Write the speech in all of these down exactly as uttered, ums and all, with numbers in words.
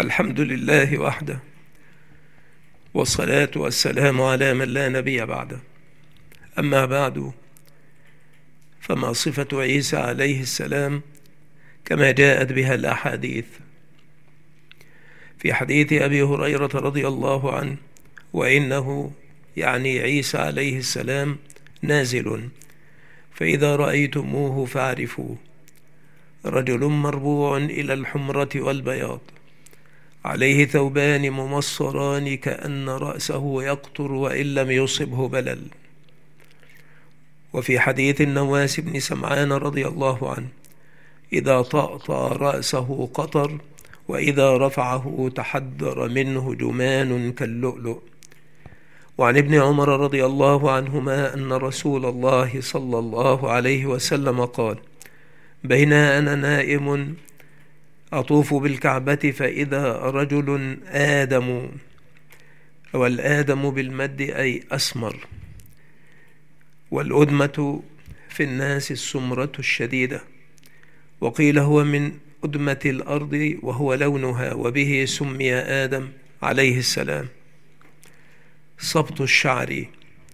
الحمد لله وحده، والصلاة والسلام على من لا نبي بعده. أما بعد، فما صفة عيسى عليه السلام كما جاءت بها الأحاديث. في حديث أبي هريرة رضي الله عنه: وإنه يعني عيسى عليه السلام نازل، فإذا رأيتموه فاعرفوه، رجل مربوع إلى الحمرة والبياض، عليه ثوبان ممصران كأن رأسه يقطر وإن لم يصبه بلل. وفي حديث النواس بن سمعان رضي الله عنه: إذا طأطأ رأسه قطر، وإذا رفعه تحدر منه جمان كاللؤلؤ. وعن ابن عمر رضي الله عنهما أن رسول الله صلى الله عليه وسلم قال: بين أنا نائم أطوف بالكعبة فإذا رجل آدم، والآدم بالمد أي أسمر، والأدمة في الناس السمرة الشديدة، وقيل هو من أدمة الأرض وهو لونها، وبه سمي آدم عليه السلام. صبط الشعر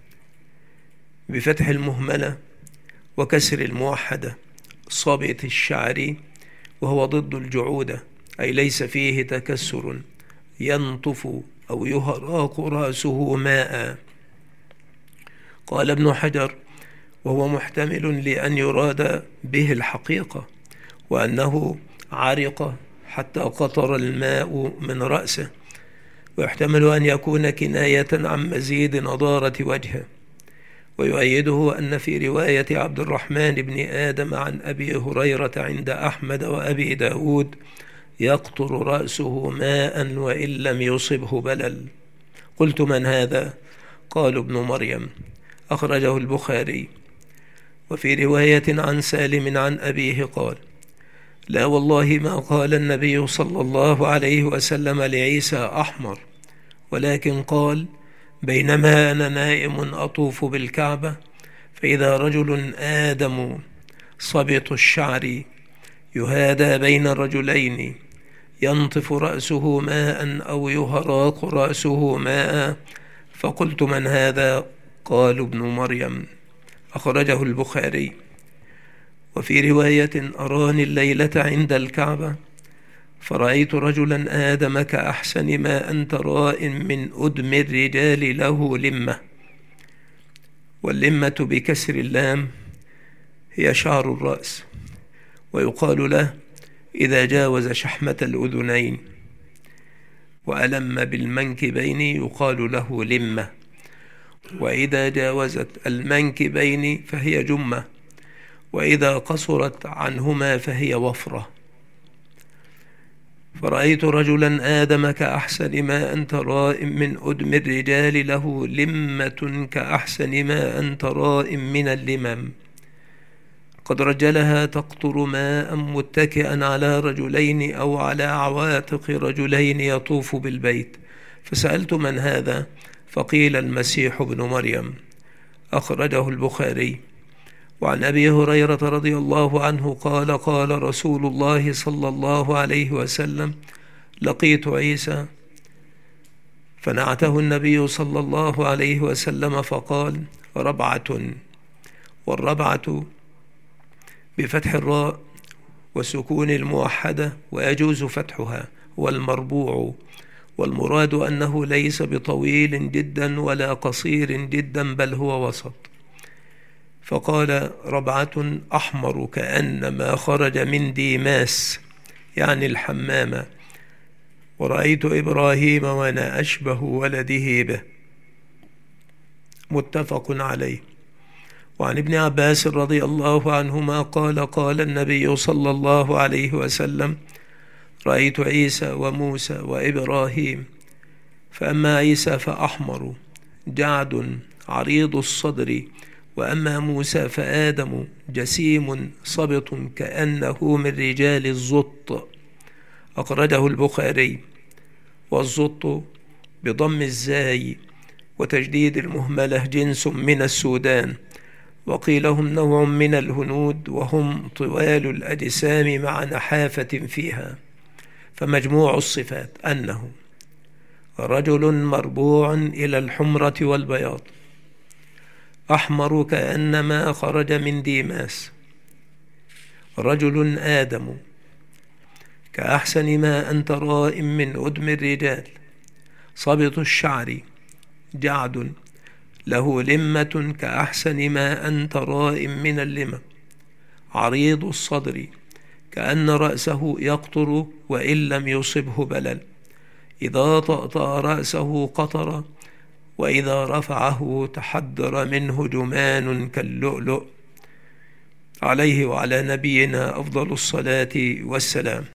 بفتح المهملة وكسر الموحدة، صبط الشعر، وهو ضد الجعودة، أي ليس فيه تكسر، ينطف أو يهراق رأسه ماء. قال ابن حجر: وهو محتمل لأن يراد به الحقيقة، وأنه عرق حتى قطر الماء من رأسه، ويحتمل أن يكون كناية عن مزيد نضارة وجهه. ويؤيده أن في رواية عبد الرحمن بن آدم عن أبي هريرة عند أحمد وأبي داود: يقطر رأسه ماء وإن لم يصبه بلل. قلت: من هذا؟ قالوا: ابن مريم، أخرجه البخاري. وفي رواية عن سالم عن أبيه قال: لا والله ما قال النبي صلى الله عليه وسلم لعيسى أحمر، ولكن قال: بينما أنا نائم أطوف بالكعبة فإذا رجل آدم صبط الشعر يهادى بين الرجلين، ينطف رأسه ماء أو يهراق رأسه ماء. فقلت: من هذا؟ قالوا: ابن مريم، أخرجه البخاري. وفي رواية: أراني الليلة عند الكعبة فرأيت رجلا آدم كأحسن ما أنت راء من أدم الرجال له لمة. واللمة بكسر اللام هي شعر الرأس، ويقال له إذا جاوز شحمة الأذنين. وألم بالمنكبين يقال له لمة، وإذا جاوزت المنكبين فهي جمة، وإذا قصرت عنهما فهي وفرة. فرأيت رجلا آدم كأحسن ما أنت راء من أدم الرجال له لمة كأحسن ما أنت راء من اللمم، قد رجلها تقطر ماء متكئا على رجلين أو على عواتق رجلين يطوف بالبيت. فسألت: من هذا؟ فقيل: المسيح ابن مريم، أخرجه البخاري. وعن أبي هريرة رضي الله عنه قال: قال رسول الله صلى الله عليه وسلم: لقيت عيسى، فنعته النبي صلى الله عليه وسلم فقال: ربعة. والربعة بفتح الراء وسكون الموحدة، ويجوز فتحها، والمربوع، والمراد أنه ليس بطويل جدا ولا قصير جدا، بل هو وسط. فقال: ربعة أحمر كأنما خرج من ديماس، يعني الحمامة، ورأيت إبراهيم وأنا أشبه ولده به. متفق عليه. وعن ابن عباس رضي الله عنهما قال: قال النبي صلى الله عليه وسلم: رأيت عيسى وموسى وإبراهيم، فأما عيسى فأحمر جعد عريض الصدر، وأما موسى فآدم جسيم صبط كأنه من رجال الزط. أخرجه البخاري. والزط بضم الزاي وتجديد المهملة جنس من السودان، وقيل هم نوع من الهنود، وهم طوال الأجسام مع نحافة فيها، فمجموع الصفات أنه رجل مربوع إلى الحمرة والبياض، أحمر كأنما خرج من ديماس، رجل آدم كأحسن ما أنت رائم من أدم الرجال، صبط الشعر، جعد، له لمة كأحسن ما أنت رائم من اللمة، عريض الصدر كأن رأسه يقطر وإن لم يصبه بلل، إذا طأطأ رأسه قطر، وإذا رفعه تحدر منه جمان كاللؤلؤ. عليه وعلى نبينا أفضل الصلاة والسلام.